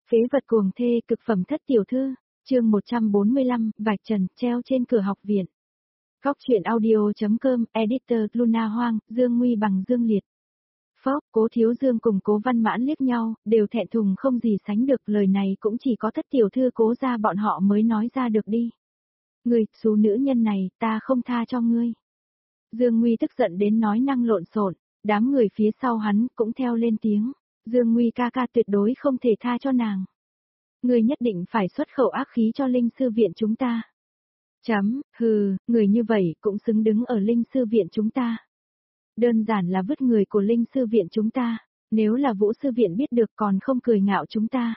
Phế vật cuồng thê cực phẩm thất tiểu thư, chương 145, vạch trần, treo trên cửa học viện. Góc truyện audio.com, editor Luna Hoang, Dương Nguy bằng Dương Liệt. Phốc, Cố Thiếu Dương cùng Cố Văn Mãn liếc nhau, đều thẹn thùng không gì sánh được, lời này cũng chỉ có thất tiểu thư Cố gia bọn họ mới nói ra được đi. Ngươi, số nữ nhân này, ta không tha cho ngươi. Dương Nguy tức giận đến nói năng lộn xộn, đám người phía sau hắn cũng theo lên tiếng. Dương Nguy ca ca tuyệt đối không thể tha cho nàng. Ngươi nhất định phải xuất khẩu ác khí cho linh sư viện chúng ta. Hừ, người như vậy cũng xứng đứng ở linh sư viện chúng ta. Đơn giản là vứt người của linh sư viện chúng ta, nếu là Vũ sư viện biết được còn không cười ngạo chúng ta.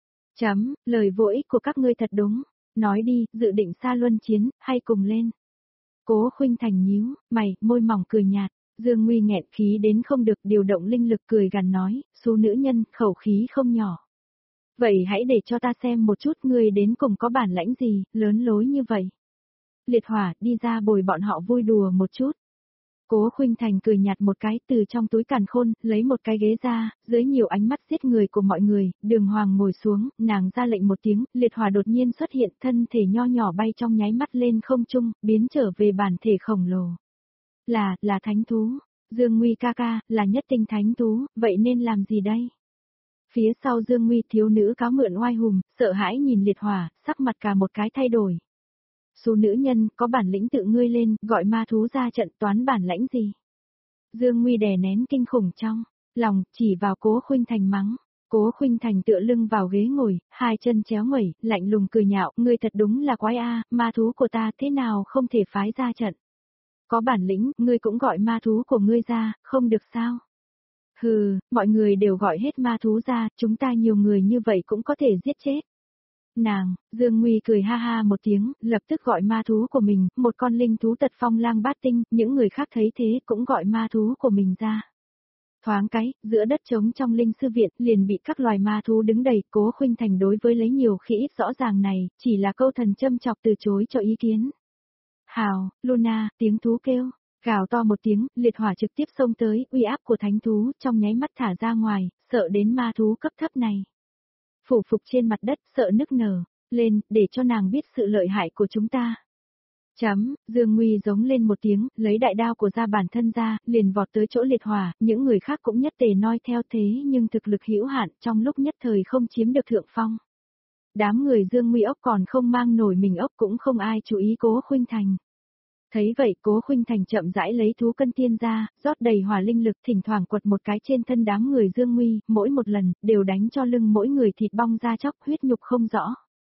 Lời vô ích của các ngươi thật đúng, nói đi, dự định xa luân chiến, hay cùng lên. Cố Khuynh Thành nhíu mày, môi mỏng cười nhạt. Dương Nguy nghẹn khí đến không được, điều động linh lực cười gằn nói, số nữ nhân, khẩu khí không nhỏ. Vậy hãy để cho ta xem một chút ngươi đến cùng có bản lãnh gì, lớn lối như vậy. Liệt Hỏa, đi ra bồi bọn họ vui đùa một chút. Cố Khuynh Thành cười nhạt một cái, từ trong túi càn khôn, lấy một cái ghế ra, dưới nhiều ánh mắt giết người của mọi người, Đường Hoàng ngồi xuống, nàng ra lệnh một tiếng, Liệt Hỏa đột nhiên xuất hiện, thân thể nho nhỏ bay trong nháy mắt lên không trung, biến trở về bản thể khổng lồ. Là thánh thú. Dương Nguy ca ca, là nhất tinh thánh thú, vậy nên làm gì đây? Phía sau Dương Nguy thiếu nữ cáo mượn oai hùng, sợ hãi nhìn Liệt Hỏa, sắc mặt cả một cái thay đổi. Số nữ nhân, có bản lĩnh tự ngươi lên, gọi ma thú ra trận, toán bản lãnh gì? Dương Nguy đè nén kinh khủng trong lòng, chỉ vào Cố Khuynh Thành mắng. Cố Khuynh Thành tựa lưng vào ghế ngồi, hai chân chéo nguẩy, lạnh lùng cười nhạo, ngươi thật đúng là quái a, ma thú của ta thế nào không thể phái ra trận? Có bản lĩnh, ngươi cũng gọi ma thú của ngươi ra, không được sao? Hừ, mọi người đều gọi hết ma thú ra, chúng ta nhiều người như vậy cũng có thể giết chết. Dương Nguy cười ha ha một tiếng, lập tức gọi ma thú của mình, một con linh thú tật phong lang bát tinh, những người khác thấy thế cũng gọi ma thú của mình ra. Thoáng cái, giữa đất trống trong linh sư viện liền bị các loài ma thú đứng đầy. Cố Khuynh Thành đối với lấy nhiều khi ít rõ ràng này, chỉ là câu thần châm chọc từ chối cho ý kiến. Hào, Luna, tiếng thú kêu, gào to một tiếng, Liệt Hỏa trực tiếp xông tới, uy áp của thánh thú trong nháy mắt thả ra ngoài, sợ đến ma thú cấp thấp này. Phủ phục trên mặt đất, sợ nức nở, lên, để cho nàng biết sự lợi hại của chúng ta. Dương Nguy giống lên một tiếng, lấy đại đao của gia bản thân ra, liền vọt tới chỗ Liệt Hỏa, những người khác cũng nhất tề noi theo thế nhưng thực lực hữu hạn, trong lúc nhất thời không chiếm được thượng phong. Đám người Dương Nguy ốc còn không mang nổi mình ốc, cũng không ai chú ý Cố Khuynh Thành. Thấy vậy, Cố Khuynh Thành chậm rãi lấy thú cân tiên ra, rót đầy hỏa linh lực, thỉnh thoảng quật một cái trên thân đám người Dương Nguy, mỗi một lần, đều đánh cho lưng mỗi người thịt bong ra chóc, huyết nhục không rõ.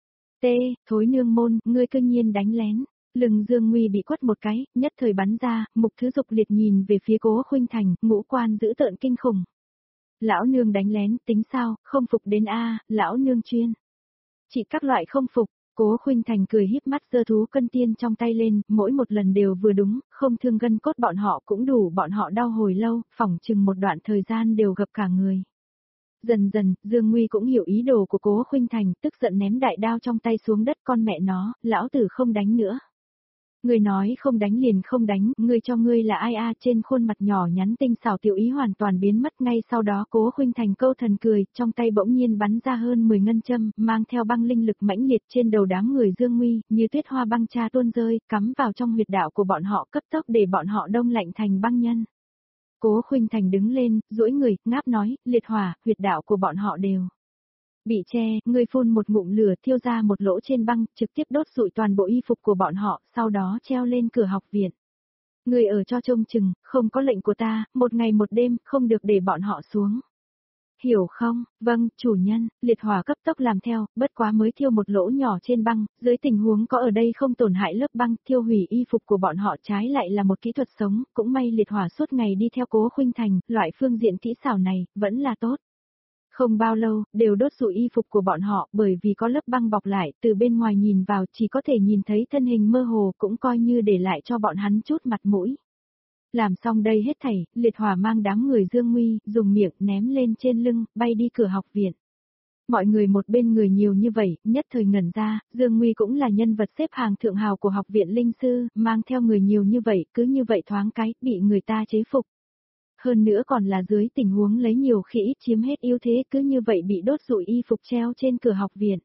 Thối nương môn, ngươi cư nhiên đánh lén. Lưng Dương Nguy bị quất một cái, nhất thời bắn ra, Mục Thứ Dục liệt nhìn về phía Cố Khuynh Thành, ngũ quan dữ tợn kinh khủng. Lão nương đánh lén, tính sao, không phục đến a, lão nương chuyên. Chỉ các loại không phục. Cố Khuynh Thành cười híp mắt giơ thú cân tiên trong tay lên, mỗi một lần đều vừa đúng, không thương gân cốt bọn họ cũng đủ bọn họ đau hồi lâu, phỏng chừng một đoạn thời gian đều gặp cả người. Dần dần, Dương Nguy cũng hiểu ý đồ của Cố Khuynh Thành, tức giận ném đại đao trong tay xuống đất, con mẹ nó, lão tử không đánh nữa. Người nói không đánh liền không đánh, ngươi cho ngươi là ai a, trên khuôn mặt nhỏ nhắn tinh xảo tiểu ý hoàn toàn biến mất. Ngay sau đó Cố Khuynh Thành câu thần cười, trong tay bỗng nhiên bắn ra hơn 10 ngân châm, mang theo băng linh lực mãnh liệt trên đầu đám người Dương Nguy, như tuyết hoa băng cha tuôn rơi, cắm vào trong huyệt đạo của bọn họ, cấp tốc để bọn họ đông lạnh thành băng nhân. Cố Khuynh Thành đứng lên, duỗi người, ngáp nói, Liệt Hỏa, huyệt đạo của bọn họ đều bị che, ngươi phun một ngụm lửa, thiêu ra một lỗ trên băng, trực tiếp đốt rụi toàn bộ y phục của bọn họ, sau đó treo lên cửa học viện. Ngươi ở cho trông chừng, không có lệnh của ta, một ngày một đêm, không được để bọn họ xuống. Hiểu không? Vâng, chủ nhân. Liệt Hỏa cấp tốc làm theo, bất quá mới thiêu một lỗ nhỏ trên băng, dưới tình huống có ở đây không tổn hại lớp băng, thiêu hủy y phục của bọn họ, trái lại là một kỹ thuật sống, cũng may Liệt Hỏa suốt ngày đi theo Cố Khuynh Thành, loại phương diện kỹ xảo này, vẫn là tốt. Không bao lâu, đều đốt rụi y phục của bọn họ, bởi vì có lớp băng bọc lại, từ bên ngoài nhìn vào chỉ có thể nhìn thấy thân hình mơ hồ, cũng coi như để lại cho bọn hắn chút mặt mũi. Làm xong đây hết thảy, Liệt Hỏa mang đám người Dương Nguy, dùng miệng ném lên trên lưng, bay đi cửa học viện. Mọi người một bên người nhiều như vậy, nhất thời ngẩn ra, Dương Nguy cũng là nhân vật xếp hàng thượng hào của học viện linh sư, mang theo người nhiều như vậy, cứ như vậy thoáng cái, bị người ta chế phục. hơn nữa còn là dưới tình huống lấy nhiều khi ít chiếm hết ưu thế cứ như vậy bị đốt rụi y phục treo trên cửa học viện.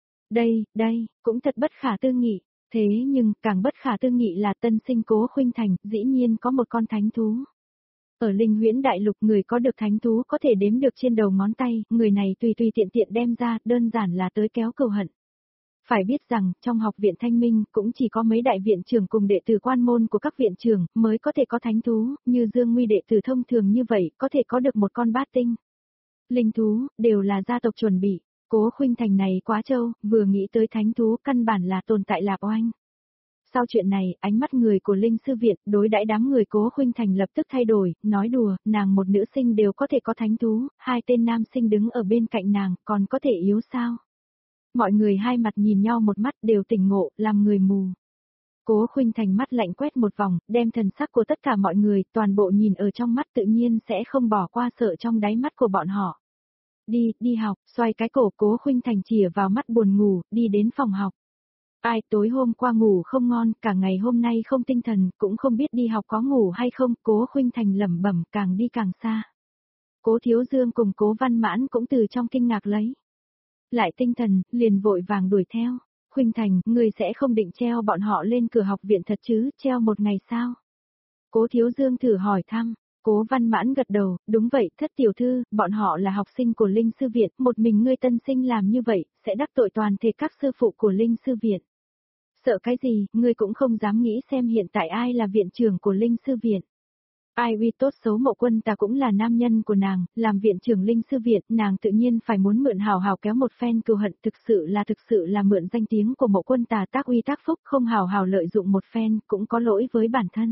Đây, cũng thật bất khả tư nghị. Thế nhưng, càng bất khả tư nghị là tân sinh Cố Khuynh Thành, dĩ nhiên có một con thánh thú. Ở Linh Huyễn Đại Lục người có được thánh thú có thể đếm được trên đầu ngón tay, người này tùy tiện đem ra, đơn giản là tới kéo cừu hận. Phải biết rằng, trong học viện Thanh Minh cũng chỉ có mấy đại viện trưởng cùng đệ tử quan môn của các viện trưởng mới có thể có thánh thú, như Dương Nguy đệ tử thông thường như vậy có thể có được một con bát tinh. Linh thú, đều là gia tộc chuẩn bị. Cố Khuynh Thành này quá trâu, vừa nghĩ tới thánh thú căn bản là tồn tại lạp oanh. Sau chuyện này, ánh mắt người của Linh Sư Viện đối đãi đám người Cố Khuynh Thành lập tức thay đổi, nói đùa, nàng một nữ sinh đều có thể có thánh thú, hai tên nam sinh đứng ở bên cạnh nàng, còn có thể yếu sao? Mọi người hai mặt nhìn nhau một mắt đều tỉnh ngộ, làm người mù. Cố Khuynh Thành mắt lạnh quét một vòng, đem thần sắc của tất cả mọi người, toàn bộ nhìn ở trong mắt tự nhiên sẽ không bỏ qua sợ trong đáy mắt của bọn họ. Đi học, xoay cái cổ Cố Khuynh Thành chìa vào mắt buồn ngủ, đi đến phòng học. Ai tối hôm qua ngủ không ngon, cả ngày hôm nay không tinh thần, cũng không biết đi học có ngủ hay không, Cố Khuynh Thành lẩm bẩm càng đi càng xa. Cố Thiếu Dương cùng Cố Văn Mãn cũng từ trong kinh ngạc lấy lại tinh thần, liền vội vàng đuổi theo. Khuynh Thành, người sẽ không định treo bọn họ lên cửa học viện thật chứ, treo một ngày sao? Cố Thiếu Dương thử hỏi thăm. Cố Văn Mãn gật đầu, đúng vậy, thất tiểu thư, bọn họ là học sinh của Linh Sư Viện, một mình ngươi tân sinh làm như vậy, sẽ đắc tội toàn thể các sư phụ của Linh Sư Viện. Sợ cái gì, ngươi cũng không dám nghĩ xem hiện tại ai là viện trưởng của Linh Sư Viện. Ai uy tốt xấu Mộ Quân Tà cũng là nam nhân của nàng, làm viện trưởng Linh Sư Viện, nàng tự nhiên phải muốn mượn hào hào kéo một phen cừu hận, thực sự là mượn danh tiếng của Mộ Quân Tà tác uy tác phúc, không hào hào lợi dụng một phen, cũng có lỗi với bản thân.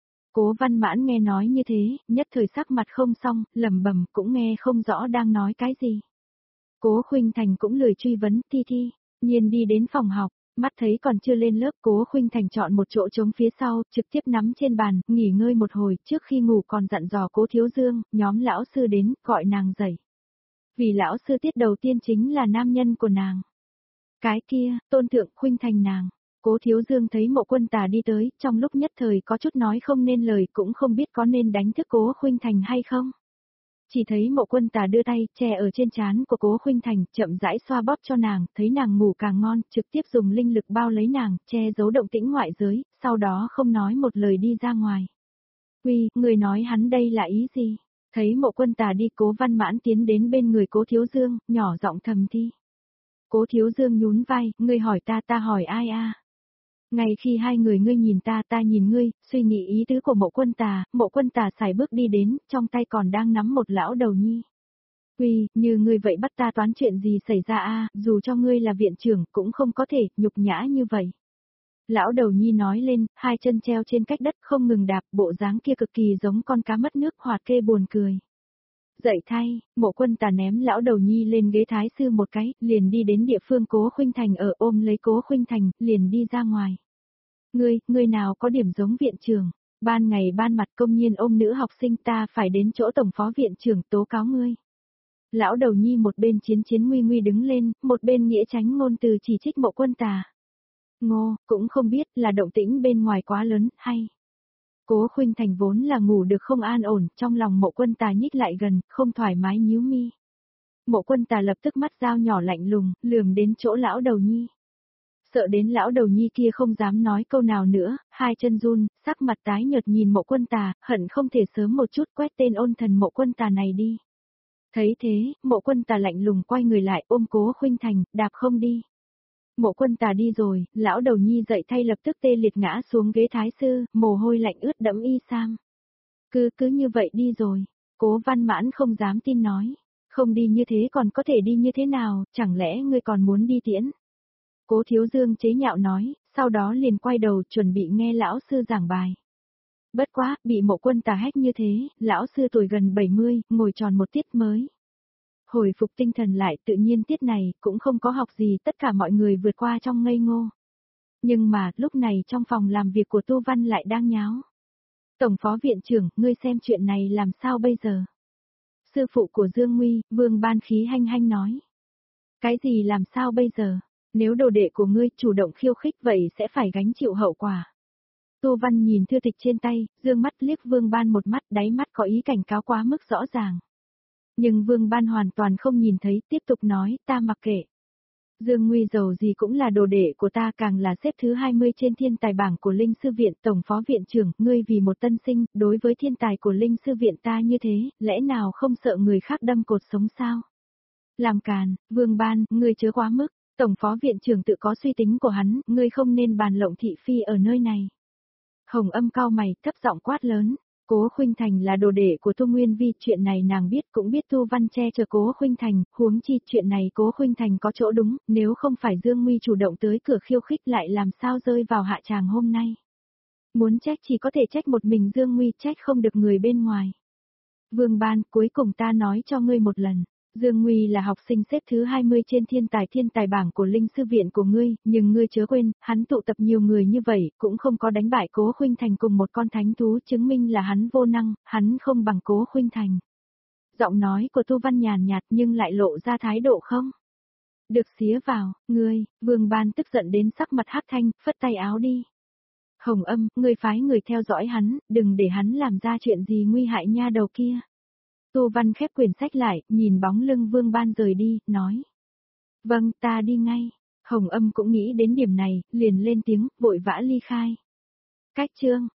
Cố Văn Mãn nghe nói như thế, nhất thời sắc mặt không xong, lẩm bẩm cũng nghe không rõ đang nói cái gì. Cố Khuynh Thành cũng lười truy vấn, thi, nhiên đi đến phòng học, mắt thấy còn chưa lên lớp, Cố Khuynh Thành chọn một chỗ trống phía sau, trực tiếp nắm trên bàn, nghỉ ngơi một hồi, trước khi ngủ còn dặn dò Cố Thiếu Dương, nhóm lão sư đến, gọi nàng dậy. Vì lão sư tiết đầu tiên chính là nam nhân của nàng. Cái kia, tôn thượng Khuynh Thành nàng. Cố Thiếu Dương thấy Mộ Quân Tà đi tới, trong lúc nhất thời có chút nói không nên lời, cũng không biết có nên đánh thức Cố Khuynh Thành hay không. Chỉ thấy Mộ Quân Tà đưa tay, che ở trên trán của Cố Khuynh Thành, chậm rãi xoa bóp cho nàng, thấy nàng ngủ càng ngon, trực tiếp dùng linh lực bao lấy nàng, che giấu động tĩnh ngoại giới, sau đó không nói một lời đi ra ngoài. Uy, người nói hắn đây là ý gì? Thấy Mộ Quân Tà đi, Cố Văn Mãn tiến đến bên người Cố Thiếu Dương, nhỏ giọng thầm thi. Cố Thiếu Dương nhún vai, ngươi hỏi ta hỏi ai a? Ngay khi hai người ngươi nhìn ta nhìn ngươi, suy nghĩ ý tứ của Mộ Quân Tà xài bước đi đến, trong tay còn đang nắm một lão đầu nhi. Uy, như ngươi vậy bắt ta toán chuyện gì xảy ra a? Dù cho ngươi là viện trưởng, cũng không có thể, nhục nhã như vậy. Lão đầu nhi nói lên, hai chân treo trên cách đất không ngừng đạp, bộ dáng kia cực kỳ giống con cá mất nước hoạt kê buồn cười. Dậy thay, Mộ Quân Tà ném lão đầu nhi lên ghế thái sư một cái, liền đi đến địa phương Cố Khuynh Thành ở, ôm lấy Cố Khuynh Thành, liền đi ra ngoài. Ngươi nào có điểm giống viện trưởng, ban ngày ban mặt công nhiên ôm nữ học sinh, ta phải đến chỗ tổng phó viện trưởng tố cáo ngươi. Lão đầu nhi một bên chiến nguy đứng lên, một bên nghĩa tránh ngôn từ chỉ trích Mộ Quân Tà. Ngô, cũng không biết là động tĩnh bên ngoài quá lớn, hay. Cố Khuynh Thành vốn là ngủ được không an ổn, trong lòng Mộ Quân Tà nhích lại gần, không thoải mái nhíu mi. Mộ Quân Tà lập tức mắt dao nhỏ lạnh lùng, lườm đến chỗ lão đầu nhi. Sợ đến lão đầu nhi kia không dám nói câu nào nữa, hai chân run, sắc mặt tái nhợt nhìn Mộ Quân Tà, hận không thể sớm một chút quét tên ôn thần Mộ Quân Tà này đi. Thấy thế, Mộ Quân Tà lạnh lùng quay người lại ôm Cố Khuynh Thành, đạp không đi. Mộ Quân Tà đi rồi, lão đầu nhi dậy thay lập tức tê liệt ngã xuống ghế thái sư, mồ hôi lạnh ướt đẫm y sam. Cứ như vậy đi rồi, Cố Văn Mãn không dám tin nói, không đi như thế còn có thể đi như thế nào, chẳng lẽ ngươi còn muốn đi tiễn? Cố Thiếu Dương chế nhạo nói, sau đó liền quay đầu chuẩn bị nghe lão sư giảng bài. Bất quá, bị Mộ Quân Tà hách như thế, lão sư tuổi gần 70, ngồi tròn một tiết mới. Hồi phục tinh thần lại, tự nhiên tiết này cũng không có học gì, tất cả mọi người vượt qua trong ngây ngô. Nhưng mà, lúc này trong phòng làm việc của Tu Văn lại đang nháo. Tổng phó viện trưởng, ngươi xem chuyện này làm sao bây giờ? Sư phụ của Dương Nguy, Vương Ban Khí hanh nói. Cái gì làm sao bây giờ? Nếu đồ đệ của ngươi chủ động khiêu khích vậy sẽ phải gánh chịu hậu quả. Tô Văn nhìn thư tịch trên tay, dương mắt liếc Vương Ban một mắt, đáy mắt có ý cảnh cáo quá mức rõ ràng. Nhưng Vương Ban hoàn toàn không nhìn thấy, tiếp tục nói, ta mặc kệ. Dương Nguy dầu gì cũng là đồ đệ của ta, càng là xếp thứ 20 trên thiên tài bảng của Linh Sư Viện, Tổng Phó Viện trưởng, ngươi vì một tân sinh, đối với thiên tài của Linh Sư Viện ta như thế, lẽ nào không sợ người khác đâm cột sống sao? Làm càn, Vương Ban, ngươi chớ quá mức, Tổng Phó Viện trưởng tự có suy tính của hắn, ngươi không nên bàn lộng thị phi ở nơi này. Hồng Âm cau mày, thấp giọng quát lớn. Cố Khuynh Thành là đồ đệ của Tô Nguyên Vi, chuyện này nàng biết, cũng biết Tô Văn che chở Cố Khuynh Thành, huống chi chuyện này Cố Khuynh Thành có chỗ đúng, nếu không phải Dương Nguy chủ động tới cửa khiêu khích lại làm sao rơi vào hạ tràng hôm nay. Muốn trách chỉ có thể trách một mình Dương Nguy, trách không được người bên ngoài. Vương Ban, cuối cùng ta nói cho ngươi một lần. Dương Nguy là học sinh xếp thứ 20 trên thiên tài bảng của Linh Sư Viện của ngươi, nhưng ngươi chớ quên, hắn tụ tập nhiều người như vậy, cũng không có đánh bại Cố Khuynh Thành cùng một con thánh thú, chứng minh là hắn vô năng, hắn không bằng Cố Khuynh Thành. Giọng nói của Tô Văn nhàn nhạt nhưng lại lộ ra thái độ không. Được xía vào, ngươi, Vương Ban tức giận đến sắc mặt hắc thanh, phất tay áo đi. Hồng Âm, ngươi phái người theo dõi hắn, đừng để hắn làm ra chuyện gì nguy hại nha đầu kia. Tô Văn khép quyển sách lại, nhìn bóng lưng Vương Ban rời đi, nói. Vâng, ta đi ngay. Hồng Âm cũng nghĩ đến điểm này, liền lên tiếng, vội vã ly khai. Cách chương.